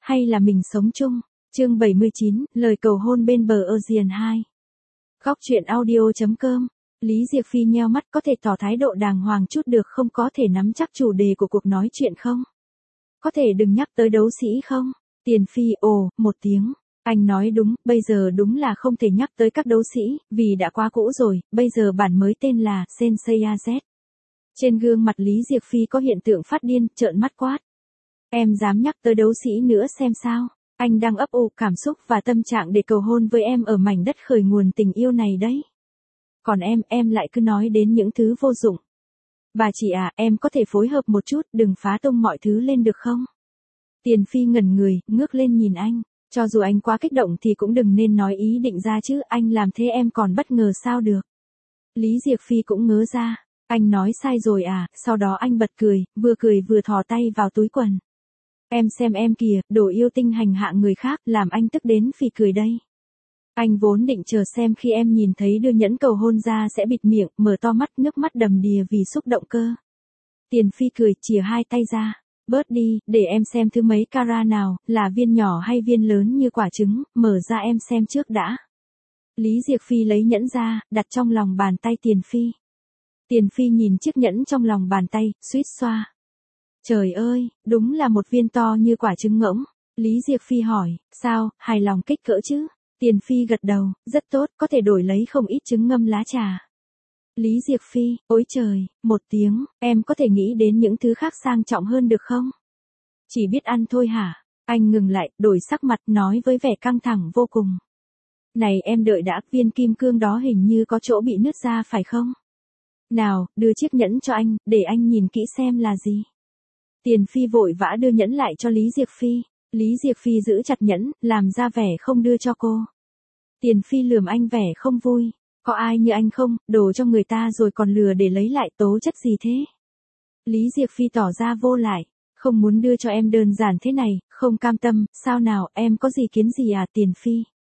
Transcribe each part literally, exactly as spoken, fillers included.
hay là mình sống chung? Chương bảy mươi chín, lời cầu hôn bên bờ Ocean hai. Góc truyện audio chấm com. Lý Diệc Phi nheo mắt, có thể tỏ thái độ đàng hoàng chút được không, có thể nắm chắc chủ đề của cuộc nói chuyện không? Có thể đừng nhắc tới đấu sĩ không? Tiền Phi ồ, một tiếng. Anh nói đúng, bây giờ đúng là không thể nhắc tới các đấu sĩ, vì đã quá cũ rồi, bây giờ bản mới tên là Sensei a zét. Trên gương mặt Lý Diệc Phi có hiện tượng phát điên, trợn mắt quát. Em dám nhắc tới đấu sĩ nữa xem sao? Anh đang ấp ủ cảm xúc và tâm trạng để cầu hôn với em ở mảnh đất khởi nguồn tình yêu này đấy. Còn em, em lại cứ nói đến những thứ vô dụng. Bà chị à, em có thể phối hợp một chút, đừng phá tung mọi thứ lên được không? Tiền Phi ngẩn người, ngước lên nhìn anh. Cho dù anh quá kích động thì cũng đừng nên nói ý định ra chứ, anh làm thế em còn bất ngờ sao được. Lý Diệc Phi cũng ngớ ra. Anh nói sai rồi à, sau đó anh bật cười, vừa cười vừa thò tay vào túi quần. Em xem em kìa, đồ yêu tinh hành hạ người khác, làm anh tức đến phì cười đây. Anh vốn định chờ xem khi em nhìn thấy đưa nhẫn cầu hôn ra sẽ bịt miệng, mở to mắt, nước mắt đầm đìa vì xúc động cơ. Tiền Phi cười, chìa hai tay ra. Bớt đi, để em xem thứ mấy carat nào, là viên nhỏ hay viên lớn như quả trứng, mở ra em xem trước đã. Lý Diệc Phi lấy nhẫn ra, đặt trong lòng bàn tay Tiền Phi. Tiền Phi nhìn chiếc nhẫn trong lòng bàn tay, suýt xoa. Trời ơi, đúng là một viên to như quả trứng ngỗng. Lý Diệc Phi hỏi, sao, hài lòng kích cỡ chứ? Tiền Phi gật đầu, rất tốt, có thể đổi lấy không ít trứng ngâm lá trà. Lý Diệc Phi, ôi trời, một tiếng, em có thể nghĩ đến những thứ khác sang trọng hơn được không? Chỉ biết ăn thôi hả? Anh ngừng lại, đổi sắc mặt, nói với vẻ căng thẳng vô cùng. Này em đợi đã, viên kim cương đó hình như có chỗ bị nứt ra phải không? Nào, đưa chiếc nhẫn cho anh, để anh nhìn kỹ xem là gì. Tiền Phi vội vã đưa nhẫn lại cho Lý Diệc Phi. Lý Diệc Phi giữ chặt nhẫn, làm ra vẻ không đưa cho cô. Tiền Phi lườm anh vẻ không vui. Có ai như anh không, đồ cho người ta rồi còn lừa để lấy lại, tố chất gì thế? Lý Diệc Phi tỏ ra vô lại. Không muốn đưa cho em đơn giản thế này, không cam tâm, sao nào, em có gì kiến gì à? Tiền Phi.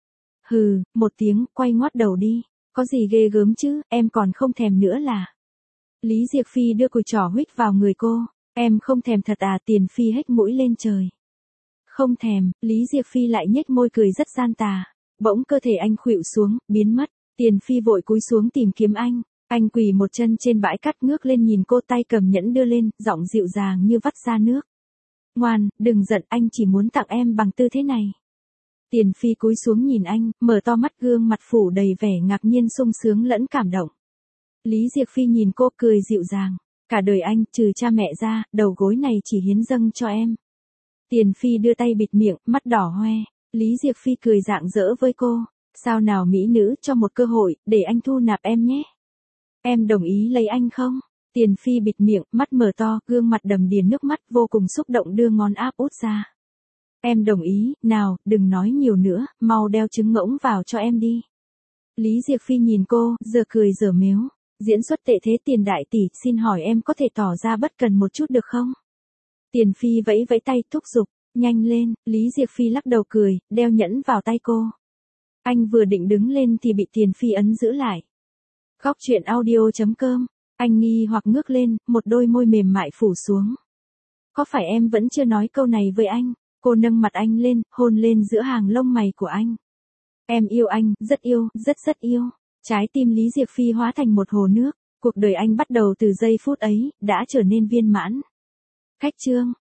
Hừ, một tiếng, quay ngoắt đầu đi. Có gì ghê gớm chứ, em còn không thèm nữa là. Lý Diệc Phi đưa cùi trỏ huých vào người cô. Em không thèm thật à? Tiền Phi hếch mũi lên trời. Không thèm, Lý Diệc Phi lại nhếch môi cười rất gian tà. Bỗng cơ thể anh khuỵu xuống, biến mất. Tiền Phi vội cúi xuống tìm kiếm anh. Anh quỳ một chân trên bãi cát, ngước lên nhìn cô, tay cầm nhẫn đưa lên, giọng dịu dàng như vắt ra nước. Ngoan, đừng giận, anh chỉ muốn tặng em bằng tư thế này. Tiền Phi cúi xuống nhìn anh, mở to mắt, gương mặt phủ đầy vẻ ngạc nhiên, sung sướng lẫn cảm động. Lý Diệc Phi nhìn cô, cười dịu dàng. Cả đời anh, trừ cha mẹ ra, đầu gối này chỉ hiến dâng cho em. Tiền Phi đưa tay bịt miệng, mắt đỏ hoe. Lý Diệc Phi cười rạng rỡ với cô. Sao nào mỹ nữ, cho một cơ hội, để anh thu nạp em nhé. Em đồng ý lấy anh không? Tiền Phi bịt miệng, mắt mở to, gương mặt đầm đìa nước mắt, vô cùng xúc động, đưa ngón áp út ra. Em đồng ý, nào, đừng nói nhiều nữa, mau đeo trứng ngỗng vào cho em đi. Lý Diệc Phi nhìn cô, giờ cười giờ mếu. Diễn xuất tệ thế Tiền đại tỷ, xin hỏi em có thể tỏ ra bất cần một chút được không? Tiền Phi vẫy vẫy tay, thúc giục, nhanh lên. Lý Diệc Phi lắc đầu cười, đeo nhẫn vào tay cô. Anh vừa định đứng lên thì bị Tiền Phi ấn giữ lại. Góc truyện audio chấm com. Anh nghi hoặc ngước lên, một đôi môi mềm mại phủ xuống. Có phải em vẫn chưa nói câu này với anh? Cô nâng mặt anh lên, hôn lên giữa hàng lông mày của anh. Em yêu anh, rất yêu, rất rất yêu. Trái tim Lý Diệc Phi hóa thành một hồ nước. Cuộc đời anh bắt đầu từ giây phút ấy, đã trở nên viên mãn. Khách chương.